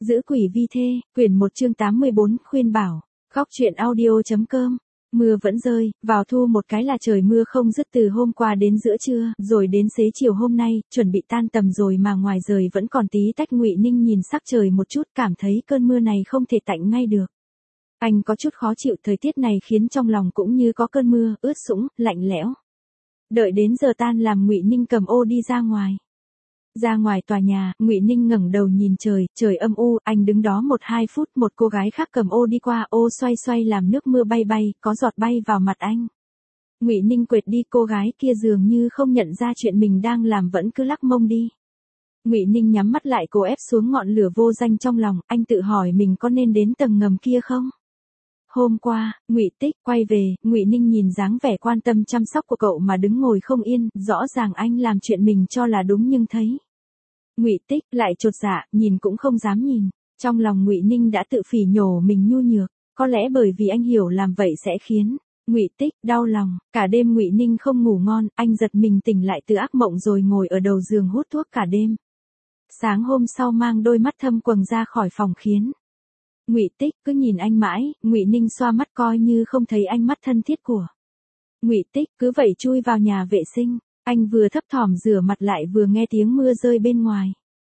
Giữ quỷ vi thê, quyển 1 chương 84, khuyên bảo. Góc truyện audio.com. Mưa vẫn rơi, vào thu một cái là trời mưa không dứt từ hôm qua đến giữa trưa, rồi đến xế chiều hôm nay, chuẩn bị tan tầm rồi mà ngoài trời vẫn còn tí tách. Ngụy Ninh nhìn sắc trời một chút, cảm thấy cơn mưa này không thể tạnh ngay được. Anh có chút khó chịu, thời tiết này khiến trong lòng cũng như có cơn mưa, ướt sũng, lạnh lẽo. Đợi đến giờ tan làm, Ngụy Ninh cầm ô đi ra ngoài. Ra ngoài tòa nhà, Ngụy Ninh ngẩng đầu nhìn trời, trời âm u, anh đứng đó 1-2 phút, một cô gái khác cầm ô đi qua, ô xoay xoay làm nước mưa bay bay, có giọt bay vào mặt anh. Ngụy Ninh quệt đi, cô gái kia dường như không nhận ra chuyện mình đang làm, vẫn cứ lắc mông đi. Ngụy Ninh nhắm mắt lại, cố ép xuống ngọn lửa vô danh trong lòng, anh tự hỏi mình có nên đến tầng ngầm kia không? Hôm qua, Ngụy Tích quay về, Ngụy Ninh nhìn dáng vẻ quan tâm chăm sóc của cậu mà đứng ngồi không yên, rõ ràng anh làm chuyện mình cho là đúng nhưng thấy. Ngụy Tích lại chột dạ, nhìn cũng không dám nhìn. Trong lòng Ngụy Ninh đã tự phỉ nhổ mình nhu nhược, có lẽ bởi vì anh hiểu làm vậy sẽ khiến Ngụy Tích đau lòng. Cả đêm Ngụy Ninh không ngủ ngon, anh giật mình tỉnh lại từ ác mộng rồi ngồi ở đầu giường hút thuốc cả đêm. Sáng hôm sau mang đôi mắt thâm quầng ra khỏi phòng khiến Ngụy Tích cứ nhìn anh mãi. Ngụy Ninh xoa mắt coi như không thấy ánh mắt thân thiết của Ngụy Tích, cứ vậy chui vào nhà vệ sinh. Anh vừa thấp thỏm rửa mặt lại vừa nghe tiếng mưa rơi bên ngoài.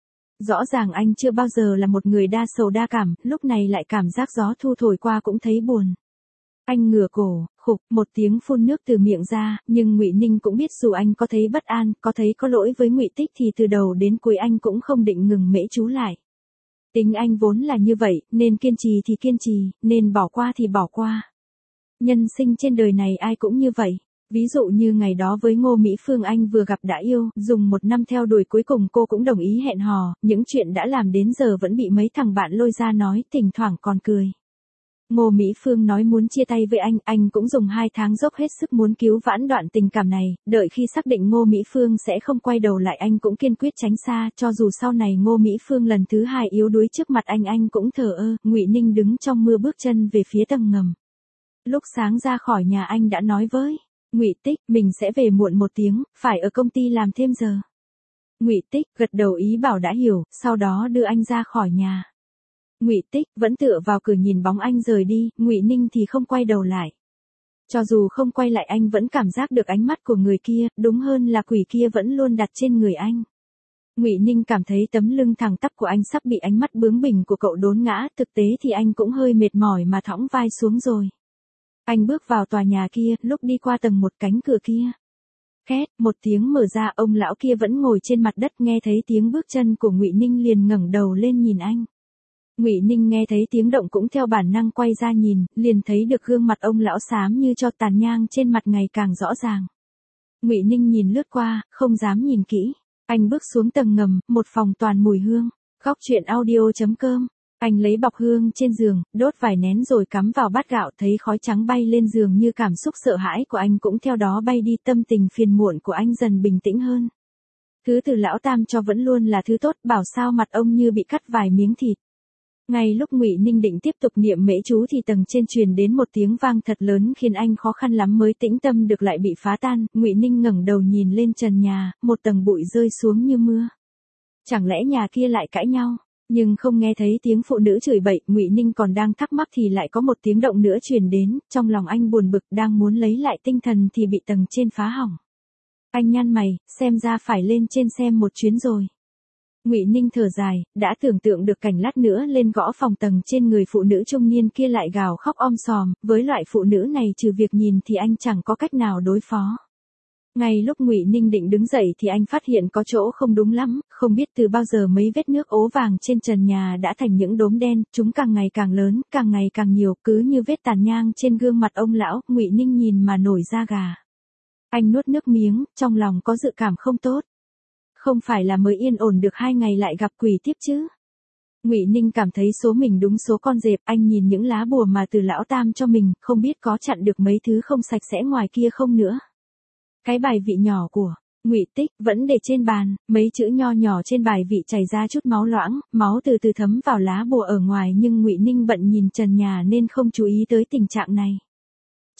Rõ ràng anh chưa bao giờ là một người đa sầu đa cảm, lúc này lại cảm giác gió thu thổi qua cũng thấy buồn. Anh ngửa cổ, khục, một tiếng phun nước từ miệng ra, nhưng Ngụy Ninh cũng biết dù anh có thấy bất an, có thấy có lỗi với Ngụy Tích thì từ đầu đến cuối anh cũng không định ngừng mễ chú lại. Tính anh vốn là như vậy, nên kiên trì thì kiên trì, nên bỏ qua thì bỏ qua. Nhân sinh trên đời này ai cũng như vậy. Ví dụ như ngày đó với Ngô Mỹ Phương, anh vừa gặp đã yêu, dùng 1 năm theo đuổi, cuối cùng cô cũng đồng ý hẹn hò, những chuyện đã làm đến giờ vẫn bị mấy thằng bạn lôi ra nói, thỉnh thoảng còn cười. Ngô Mỹ Phương nói muốn chia tay với anh cũng dùng 2 tháng dốc hết sức muốn cứu vãn đoạn tình cảm này, đợi khi xác định Ngô Mỹ Phương sẽ không quay đầu lại anh cũng kiên quyết tránh xa, cho dù sau này Ngô Mỹ Phương lần thứ 2 yếu đuối trước mặt anh cũng thờ ơ. Ngụy Ninh đứng trong mưa bước chân về phía tầng ngầm. Lúc sáng ra khỏi nhà anh đã nói với Ngụy Tích, mình sẽ về muộn 1 tiếng, phải ở công ty làm thêm giờ. Ngụy Tích gật đầu ý bảo đã hiểu, sau đó đưa anh ra khỏi nhà. Ngụy Tích vẫn tựa vào cửa nhìn bóng anh rời đi, Ngụy Ninh thì không quay đầu lại. Cho dù không quay lại anh vẫn cảm giác được ánh mắt của người kia, đúng hơn là quỷ kia vẫn luôn đặt trên người anh. Ngụy Ninh cảm thấy tấm lưng thẳng tắp của anh sắp bị ánh mắt bướng bỉnh của cậu đốn ngã, thực tế thì anh cũng hơi mệt mỏi mà thõng vai xuống rồi. Anh bước vào tòa nhà kia, lúc đi qua tầng 1 cánh cửa kia. Két, một tiếng mở ra, ông lão kia vẫn ngồi trên mặt đất, nghe thấy tiếng bước chân của Ngụy Ninh liền ngẩng đầu lên nhìn anh. Ngụy Ninh nghe thấy tiếng động cũng theo bản năng quay ra nhìn, liền thấy được gương mặt ông lão xám như cho, tàn nhang trên mặt ngày càng rõ ràng. Ngụy Ninh nhìn lướt qua, không dám nhìn kỹ. Anh bước xuống tầng ngầm, một phòng toàn mùi hương. Góc truyện audio.com. Anh lấy bọc hương trên giường, đốt vài nén rồi cắm vào bát gạo, thấy khói trắng bay lên giường như cảm xúc sợ hãi của anh cũng theo đó bay đi, tâm tình phiền muộn của anh dần bình tĩnh hơn. Thứ từ lão Tam cho vẫn luôn là thứ tốt, bảo sao mặt ông như bị cắt vài miếng thịt. Ngay lúc Ngụy Ninh định tiếp tục niệm mễ chú thì tầng trên truyền đến một tiếng vang thật lớn khiến anh khó khăn lắm mới tĩnh tâm được lại bị phá tan. Ngụy Ninh ngẩng đầu nhìn lên trần nhà, một tầng bụi rơi xuống như mưa. Chẳng lẽ nhà kia lại cãi nhau? Nhưng không nghe thấy tiếng phụ nữ chửi bậy, Ngụy Ninh còn đang thắc mắc thì lại có một tiếng động nữa truyền đến, trong lòng anh buồn bực đang muốn lấy lại tinh thần thì bị tầng trên phá hỏng. Anh nhăn mày, xem ra phải lên trên xem một chuyến rồi. Ngụy Ninh thở dài, đã tưởng tượng được cảnh lát nữa lên gõ phòng tầng trên người phụ nữ trung niên kia lại gào khóc om sòm, với loại phụ nữ này trừ việc nhìn thì anh chẳng có cách nào đối phó. Ngay lúc Ngụy Ninh định đứng dậy thì anh phát hiện có chỗ không đúng lắm, không biết từ bao giờ mấy vết nước ố vàng trên trần nhà đã thành những đốm đen, chúng càng ngày càng lớn, càng ngày càng nhiều, cứ như vết tàn nhang trên gương mặt ông lão. Ngụy Ninh nhìn mà nổi da gà. Anh nuốt nước miếng, trong lòng có dự cảm không tốt. Không phải là mới yên ổn được 2 ngày lại gặp quỷ tiếp chứ? Ngụy Ninh cảm thấy số mình đúng số con dẹp, anh nhìn những lá bùa mà từ lão Tam cho mình, không biết có chặn được mấy thứ không sạch sẽ ngoài kia không nữa. Cái bài vị nhỏ của Ngụy Tích vẫn để trên bàn, mấy chữ nho nhỏ trên bài vị chảy ra chút máu loãng, máu từ từ thấm vào lá bùa ở ngoài, nhưng Ngụy Ninh bận nhìn trần nhà nên không chú ý tới tình trạng này.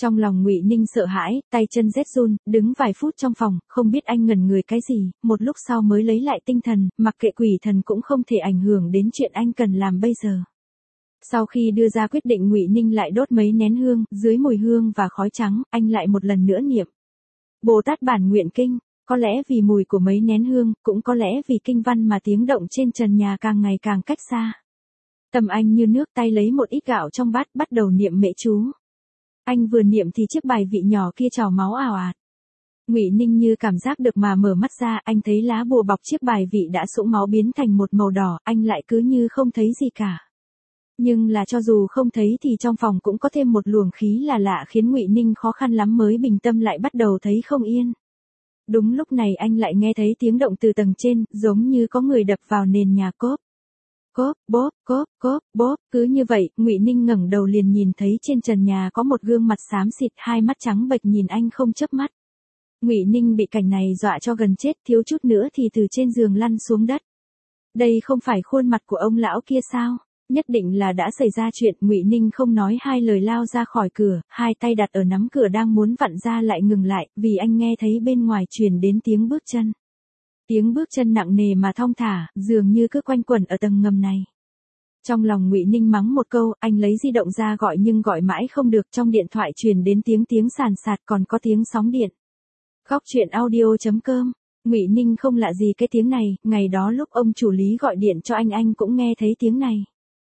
Trong lòng Ngụy Ninh sợ hãi, tay chân rét run, đứng vài phút trong phòng, không biết anh ngẩn người cái gì, một lúc sau mới lấy lại tinh thần, mặc kệ quỷ thần cũng không thể ảnh hưởng đến chuyện anh cần làm bây giờ. Sau khi đưa ra quyết định, Ngụy Ninh lại đốt mấy nén hương, dưới mùi hương và khói trắng, anh lại một lần nữa niệm Bồ Tát Bản Nguyện Kinh. Có lẽ vì mùi của mấy nén hương, cũng có lẽ vì kinh văn mà tiếng động trên trần nhà càng ngày càng cách xa. Tâm anh như nước, tay lấy một ít gạo trong bát, bắt đầu niệm mệ chú. Anh vừa niệm thì chiếc bài vị nhỏ kia trào máu ào ạt. Ngụy Ninh như cảm giác được mà mở mắt ra, anh thấy lá bùa bọc chiếc bài vị đã sũng máu biến thành một màu đỏ, anh lại cứ như không thấy gì cả. Nhưng là cho dù không thấy thì trong phòng cũng có thêm một luồng khí là lạ khiến Ngụy Ninh khó khăn lắm mới bình tâm lại bắt đầu thấy không yên. Đúng lúc này anh lại nghe thấy tiếng động từ tầng trên, giống như có người đập vào nền nhà cốp. Cốp, bóp, cốp, cốp, bóp, cứ như vậy, Ngụy Ninh ngẩng đầu liền nhìn thấy trên trần nhà có một gương mặt xám xịt, hai mắt trắng bệch nhìn anh không chớp mắt. Ngụy Ninh bị cảnh này dọa cho gần chết, thiếu chút nữa thì từ trên giường lăn xuống đất. Đây không phải khuôn mặt của ông lão kia sao? Nhất định là đã xảy ra chuyện. Ngụy Ninh không nói hai lời lao ra khỏi cửa, hai tay đặt ở nắm cửa đang muốn vặn ra lại ngừng lại, vì anh nghe thấy bên ngoài truyền đến tiếng bước chân. Tiếng bước chân nặng nề mà thong thả, dường như cứ quanh quẩn ở tầng ngầm này. Trong lòng Ngụy Ninh mắng một câu, anh lấy di động ra gọi nhưng gọi mãi không được, trong điện thoại truyền đến tiếng sàn sạt, còn có tiếng sóng điện. Góc truyện audio.com. Ngụy Ninh không lạ gì cái tiếng này, ngày đó lúc ông chủ Lý gọi điện cho anh cũng nghe thấy tiếng này.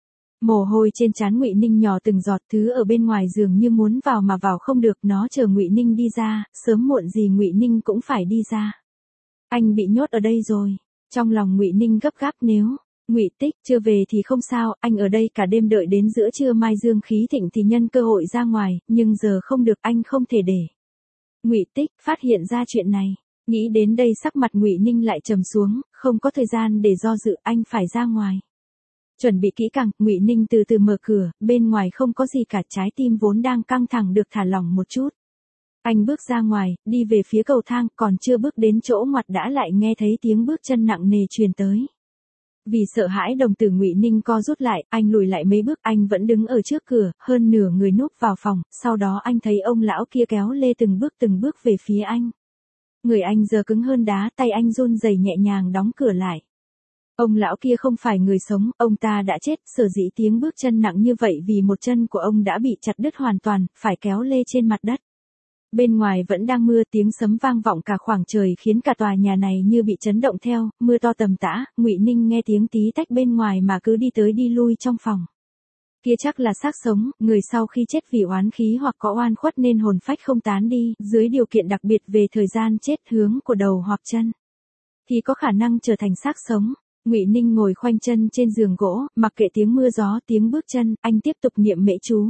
Mồ hôi trên trán Ngụy Ninh nhỏ từng giọt, thứ ở bên ngoài dường như muốn vào mà vào không được, nó chờ Ngụy Ninh đi ra, sớm muộn gì Ngụy Ninh cũng phải đi ra. Anh bị nhốt ở đây rồi. Trong lòng Ngụy Ninh gấp gáp, nếu Ngụy Tích chưa về thì không sao, anh ở đây cả đêm đợi đến giữa trưa mai dương khí thịnh thì nhân cơ hội ra ngoài, nhưng giờ không được, anh không thể để Ngụy Tích phát hiện ra chuyện này. Nghĩ đến đây sắc mặt Ngụy Ninh lại trầm xuống, không có thời gian để do dự, anh phải ra ngoài. Chuẩn bị kỹ càng, Ngụy Ninh từ từ mở cửa, bên ngoài không có gì cả, trái tim vốn đang căng thẳng được thả lỏng một chút. Anh bước ra ngoài, đi về phía cầu thang, còn chưa bước đến chỗ ngoặt đã lại nghe thấy tiếng bước chân nặng nề truyền tới. Vì sợ hãi đồng tử Ngụy Ninh co rút lại, anh lùi lại mấy bước, anh vẫn đứng ở trước cửa, hơn nửa người núp vào phòng, sau đó anh thấy ông lão kia kéo lê từng bước về phía anh. Người anh giờ cứng hơn đá, tay anh run rẩy nhẹ nhàng đóng cửa lại. Ông lão kia không phải người sống, ông ta đã chết, sở dĩ tiếng bước chân nặng như vậy vì một chân của ông đã bị chặt đứt hoàn toàn, phải kéo lê trên mặt đất. Bên ngoài vẫn đang mưa, tiếng sấm vang vọng cả khoảng trời khiến cả tòa nhà này như bị chấn động theo, mưa to tầm tã. Ngụy Ninh nghe tiếng tí tách bên ngoài mà cứ đi tới đi lui trong phòng. Kia chắc là xác sống, người sau khi chết vì oán khí hoặc có oan khuất nên hồn phách không tán đi, dưới điều kiện đặc biệt về thời gian chết, hướng của đầu hoặc chân, thì có khả năng trở thành xác sống. Ngụy Ninh ngồi khoanh chân trên giường gỗ, mặc kệ tiếng mưa gió, tiếng bước chân, anh tiếp tục niệm mễ chú.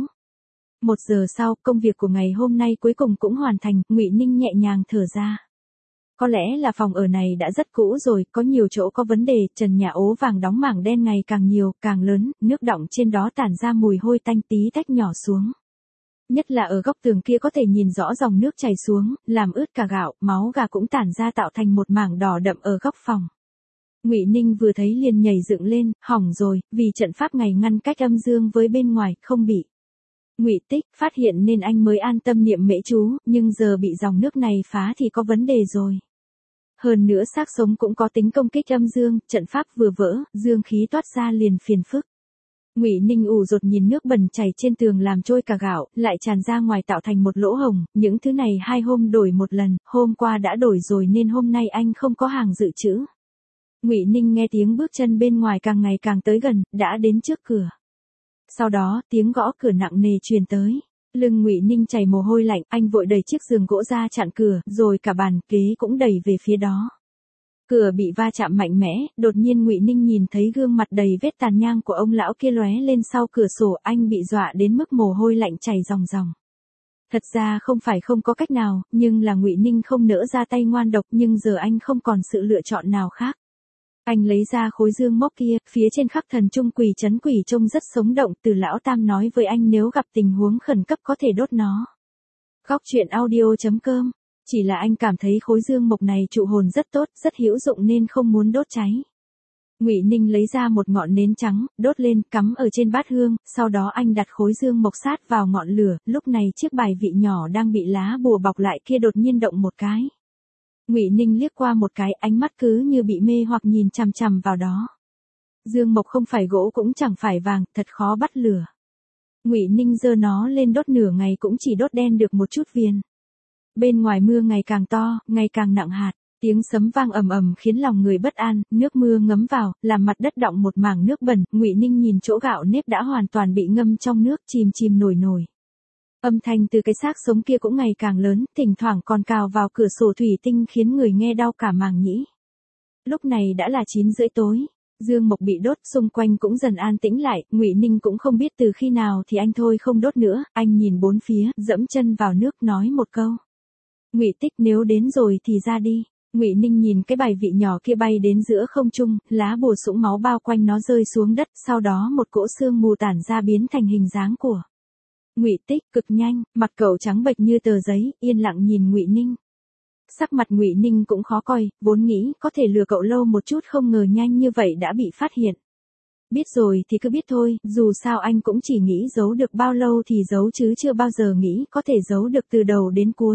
1 giờ sau, công việc của ngày hôm nay cuối cùng cũng hoàn thành, Ngụy Ninh nhẹ nhàng thở ra. Có lẽ là phòng ở này đã rất cũ rồi, có nhiều chỗ có vấn đề, trần nhà ố vàng đóng mảng đen ngày càng nhiều, càng lớn, nước đọng trên đó tản ra mùi hôi tanh tí tách nhỏ xuống. Nhất là ở góc tường kia có thể nhìn rõ dòng nước chảy xuống, làm ướt cả gạo, máu gà cũng tản ra tạo thành một mảng đỏ đậm ở góc phòng. Ngụy Ninh vừa thấy liền nhảy dựng lên, hỏng rồi, vì trận pháp ngày ngăn cách âm dương với bên ngoài, không bị Ngụy Tích phát hiện nên anh mới an tâm niệm mễ chú, nhưng giờ bị dòng nước này phá thì có vấn đề rồi. Hơn nữa xác sống cũng có tính công kích âm dương, trận pháp vừa vỡ, dương khí toát ra liền phiền phức. Ngụy Ninh ù rột nhìn nước bẩn chảy trên tường làm trôi cả gạo, lại tràn ra ngoài tạo thành một lỗ hổng, những thứ này 2 hôm đổi một lần, hôm qua đã đổi rồi nên hôm nay anh không có hàng dự trữ. Ngụy Ninh nghe tiếng bước chân bên ngoài càng ngày càng tới gần, đã đến trước cửa. Sau đó, tiếng gõ cửa nặng nề truyền tới. Lưng Ngụy Ninh chảy mồ hôi lạnh, anh vội đẩy chiếc giường gỗ ra chặn cửa, rồi cả bàn ghế cũng đẩy về phía đó. Cửa bị va chạm mạnh mẽ, đột nhiên Ngụy Ninh nhìn thấy gương mặt đầy vết tàn nhang của ông lão kia lóe lên sau cửa sổ, anh bị dọa đến mức mồ hôi lạnh chảy ròng ròng. Thật ra không phải không có cách nào, nhưng là Ngụy Ninh không nỡ ra tay ngoan độc, nhưng giờ anh không còn sự lựa chọn nào khác. Anh lấy ra khối dương mốc kia, phía trên khắc thần trung quỷ trấn quỷ trông rất sống động, Từ lão tam nói với anh nếu gặp tình huống khẩn cấp có thể đốt nó. Góc truyện audio.com. Chỉ là anh cảm thấy khối dương mộc này trụ hồn rất tốt, rất hữu dụng nên không muốn đốt cháy. Ngụy Ninh lấy ra một ngọn nến trắng, đốt lên, cắm ở trên bát hương, sau đó anh đặt khối dương mộc sát vào ngọn lửa, lúc này chiếc bài vị nhỏ đang bị lá bùa bọc lại kia đột nhiên động một cái. Ngụy Ninh liếc qua một cái, ánh mắt cứ như bị mê hoặc nhìn chằm chằm vào đó. Dương mộc không phải gỗ cũng chẳng phải vàng, thật khó bắt lửa. Ngụy Ninh giơ nó lên đốt nửa ngày cũng chỉ đốt đen được một chút viền. Bên ngoài mưa ngày càng to, ngày càng nặng hạt. Tiếng sấm vang ầm ầm khiến lòng người bất an, nước mưa ngấm vào, làm mặt đất đọng một mảng nước bẩn, Ngụy Ninh nhìn chỗ gạo nếp đã hoàn toàn bị ngâm trong nước, chìm chìm nổi nổi. Âm thanh từ cái xác sống kia cũng ngày càng lớn, thỉnh thoảng còn cào vào cửa sổ thủy tinh khiến người nghe đau cả màng nhĩ. Lúc này đã là 9:30 tối, dương mộc bị đốt, xung quanh cũng dần an tĩnh lại, Ngụy Ninh cũng không biết từ khi nào thì anh thôi không đốt nữa, anh nhìn bốn phía, dẫm chân vào nước nói một câu. Ngụy Tích, nếu đến rồi thì ra đi. Ngụy Ninh nhìn cái bài vị nhỏ kia bay đến giữa không trung, lá bùa sũng máu bao quanh nó rơi xuống đất, sau đó một cỗ sương mù tản ra biến thành hình dáng của Ngụy Tích, cực nhanh, mặt cậu trắng bệch như tờ giấy, yên lặng nhìn Ngụy Ninh. Sắc mặt Ngụy Ninh cũng khó coi, vốn nghĩ có thể lừa cậu lâu một chút, không ngờ nhanh như vậy đã bị phát hiện. Biết rồi thì cứ biết thôi, dù sao anh cũng chỉ nghĩ giấu được bao lâu thì giấu chứ chưa bao giờ nghĩ có thể giấu được từ đầu đến cuối.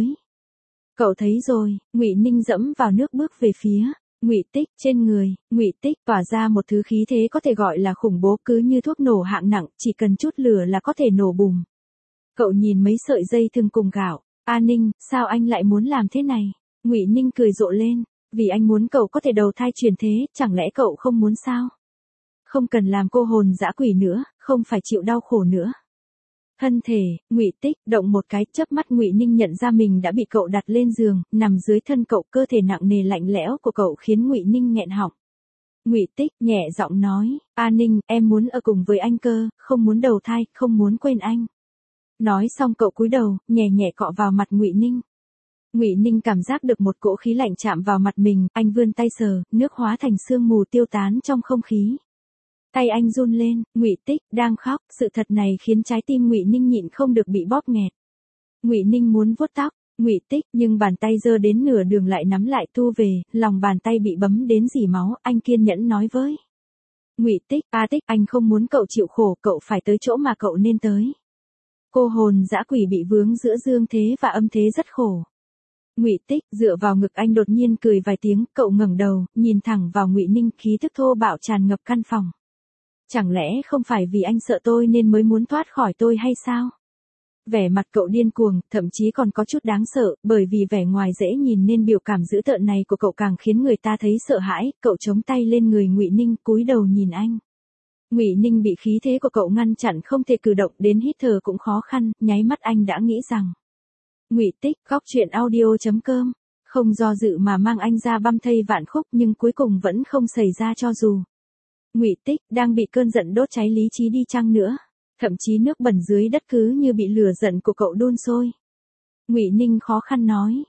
Cậu thấy rồi, Ngụy Ninh dẫm vào nước bước về phía Ngụy Tích, trên người Ngụy Tích tỏa ra một thứ khí thế có thể gọi là khủng bố, cứ như thuốc nổ hạng nặng, chỉ cần chút lửa là có thể nổ bùm. Cậu nhìn mấy sợi dây thừng cùng gạo, "A Ninh, sao anh lại muốn làm thế này?" Ngụy Ninh cười rộ lên, "Vì anh muốn cậu có thể đầu thai chuyển thế, chẳng lẽ cậu không muốn sao? Không cần làm cô hồn dã quỷ nữa, không phải chịu đau khổ nữa." Thân thể, Ngụy Tích động một cái, chớp mắt Ngụy Ninh nhận ra mình đã bị cậu đặt lên giường, nằm dưới thân cậu, cơ thể nặng nề lạnh lẽo của cậu khiến Ngụy Ninh nghẹn họng. Ngụy Tích nhẹ giọng nói, "A Ninh, em muốn ở cùng với anh cơ, không muốn đầu thai, không muốn quên anh." Nói xong cậu cúi đầu, nhẹ nhẹ cọ vào mặt Ngụy Ninh. Ngụy Ninh cảm giác được một cỗ khí lạnh chạm vào mặt mình, anh vươn tay sờ, nước hóa thành sương mù tiêu tán trong không khí. Tay anh run lên, Ngụy Tích đang khóc, sự thật này khiến trái tim Ngụy Ninh nhịn không được bị bóp nghẹt. Ngụy Ninh muốn vuốt tóc Ngụy Tích, nhưng bàn tay giơ đến nửa đường lại nắm lại thu về, lòng bàn tay bị bấm đến rỉ máu, anh kiên nhẫn nói với Ngụy Tích, "A Tích, anh không muốn cậu chịu khổ, cậu phải tới chỗ mà cậu nên tới." Cô hồn dã quỷ bị vướng giữa dương thế và âm thế rất khổ. Ngụy Tích dựa vào ngực anh đột nhiên cười vài tiếng, cậu ngẩng đầu, nhìn thẳng vào Ngụy Ninh, khí tức thô bạo tràn ngập căn phòng. "Chẳng lẽ không phải vì anh sợ tôi nên mới muốn thoát khỏi tôi hay sao?" Vẻ mặt cậu điên cuồng, thậm chí còn có chút đáng sợ, bởi vì vẻ ngoài dễ nhìn nên biểu cảm dữ tợn này của cậu càng khiến người ta thấy sợ hãi, cậu chống tay lên người Ngụy Ninh, cúi đầu nhìn anh. Ngụy Ninh bị khí thế của cậu ngăn chặn không thể cử động, đến hít thở cũng khó khăn, nháy mắt anh đã nghĩ rằng Ngụy Tích, gocchuyenaudio.com, không do dự mà mang anh ra băm thây vạn khúc, nhưng cuối cùng vẫn không xảy ra cho dù Ngụy Tích đang bị cơn giận đốt cháy lý trí đi chăng nữa. Thậm chí nước bẩn dưới đất cứ như bị lửa giận của cậu đun sôi. Ngụy Ninh khó khăn nói,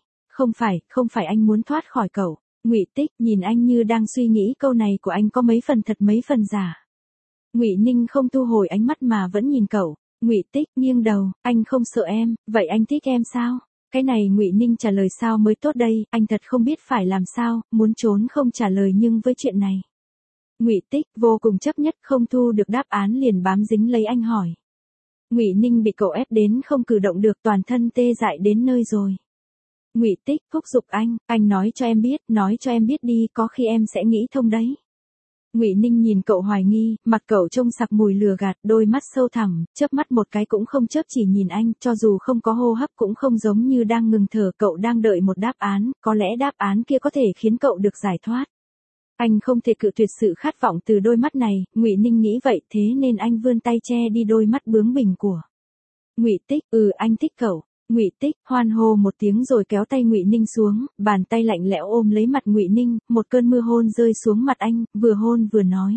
không phải anh muốn thoát khỏi cậu." Ngụy Tích nhìn anh như đang suy nghĩ câu này của anh có mấy phần thật mấy phần giả. Ngụy Ninh không thu hồi ánh mắt mà vẫn nhìn cậu. Ngụy Tích nghiêng đầu, "Anh không sợ em, vậy anh thích em sao?" Cái này Ngụy Ninh trả lời sao mới tốt đây, anh thật không biết phải làm sao, muốn trốn không trả lời, nhưng với chuyện này Ngụy Tích vô cùng chấp nhất, không thu được đáp án liền bám dính lấy anh hỏi. Ngụy Ninh bị cậu ép đến không cử động được, toàn thân tê dại đến nơi rồi. Ngụy Tích thúc giục anh nói cho em biết đi, có khi em sẽ nghĩ thông đấy. Ngụy Ninh nhìn cậu hoài nghi, mặt cậu trông sặc mùi lừa gạt, đôi mắt sâu thẳm, chớp mắt một cái cũng không chớp, chỉ nhìn anh, cho dù không có hô hấp cũng không giống như đang ngừng thở, cậu đang đợi một đáp án, có lẽ đáp án kia có thể khiến cậu được giải thoát. Anh không thể cự tuyệt sự khát vọng từ đôi mắt này, Ngụy Ninh nghĩ vậy, thế nên anh vươn tay che đi đôi mắt bướng bỉnh của Ngụy Tích. Anh thích cậu." Ngụy Tích hoan hô một tiếng rồi kéo tay Ngụy Ninh xuống, bàn tay lạnh lẽo ôm lấy mặt Ngụy Ninh, một cơn mưa hôn rơi xuống mặt anh, vừa hôn vừa nói.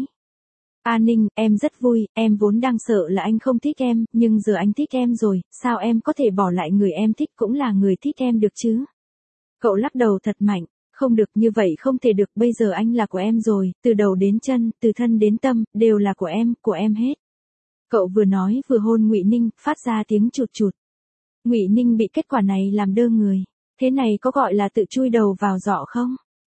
"A Ninh, em rất vui, em vốn đang sợ là anh không thích em, nhưng giờ anh thích em rồi, sao em có thể bỏ lại người em thích cũng là người thích em được chứ?" Cậu lắc đầu thật mạnh. "Không được, như vậy không thể được, bây giờ anh là của em rồi, từ đầu đến chân, từ thân đến tâm, đều là của em hết." Cậu vừa nói vừa hôn Ngụy Ninh, phát ra tiếng chụt chụt. Ngụy Ninh bị kết quả này làm đơ người. Thế này có gọi là tự chui đầu vào giỏ không?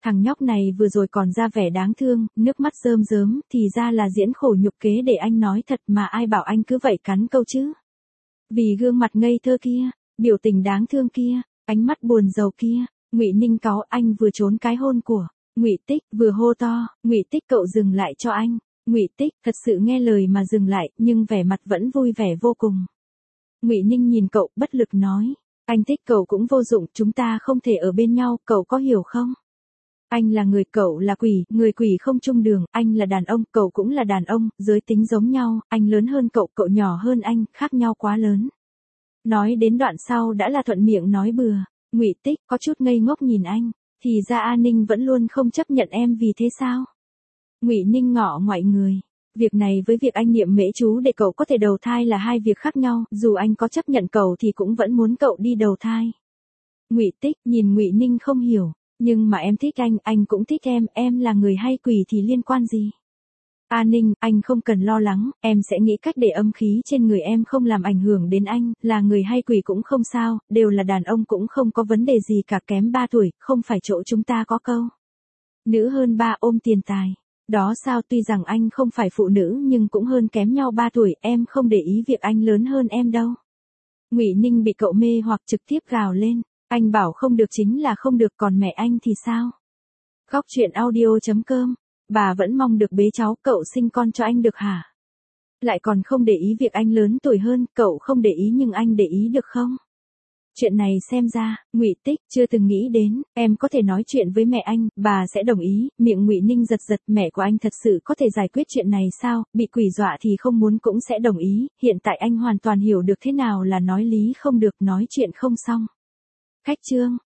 Thằng nhóc này vừa rồi còn ra vẻ đáng thương, nước mắt rơm rớm, thì ra là diễn khổ nhục kế để anh nói thật mà ai bảo anh cứ vậy cắn câu chứ. Vì gương mặt ngây thơ kia, biểu tình đáng thương kia, ánh mắt buồn rầu kia, Ngụy Ninh cáu anh vừa trốn cái hôn của Ngụy Tích, vừa hô to, Ngụy Tích cậu dừng lại cho anh. Ngụy Tích thật sự nghe lời mà dừng lại, nhưng vẻ mặt vẫn vui vẻ vô cùng. Ngụy Ninh nhìn cậu, bất lực nói, anh thích cậu cũng vô dụng, chúng ta không thể ở bên nhau, cậu có hiểu không? Anh là người, cậu là quỷ, người quỷ không chung đường, anh là đàn ông, cậu cũng là đàn ông, giới tính giống nhau, anh lớn hơn cậu, cậu nhỏ hơn anh, khác nhau quá lớn. Nói đến đoạn sau đã là thuận miệng nói bừa. Ngụy Tích có chút ngây ngốc nhìn anh, thì ra A Ninh vẫn luôn không chấp nhận em vì thế sao? Ngụy Ninh ngọ ngoại người, việc này với việc anh niệm mễ chú để cậu có thể đầu thai là hai việc khác nhau, dù anh có chấp nhận cậu thì cũng vẫn muốn cậu đi đầu thai. Ngụy Tích nhìn Ngụy Ninh không hiểu, nhưng mà em thích anh cũng thích em là người hay quỷ thì liên quan gì? A Ninh, anh không cần lo lắng, em sẽ nghĩ cách để âm khí trên người em không làm ảnh hưởng đến anh, là người hay quỷ cũng không sao, đều là đàn ông cũng không có vấn đề gì cả, kém 3 tuổi, không phải chỗ chúng ta có câu. Nữ hơn 3 ôm tiền tài. Đó sao, tuy rằng anh không phải phụ nữ nhưng cũng hơn kém nhau 3 tuổi, em không để ý việc anh lớn hơn em đâu. Ngụy Ninh bị cậu mê hoặc trực tiếp gào lên, anh bảo không được chính là không được, còn mẹ anh thì sao? Khóc chuyện audio.com, bà vẫn mong được bế cháu, cậu sinh con cho anh được hả? Lại còn không để ý việc anh lớn tuổi hơn, cậu không để ý nhưng anh để ý được không? Chuyện này xem ra, Ngụy Tích chưa từng nghĩ đến, em có thể nói chuyện với mẹ anh, bà sẽ đồng ý. Miệng Ngụy Ninh giật giật, mẹ của anh thật sự có thể giải quyết chuyện này sao? Bị quỷ dọa thì không muốn cũng sẽ đồng ý, hiện tại anh hoàn toàn hiểu được thế nào là nói lý không được, nói chuyện không xong. Khách trương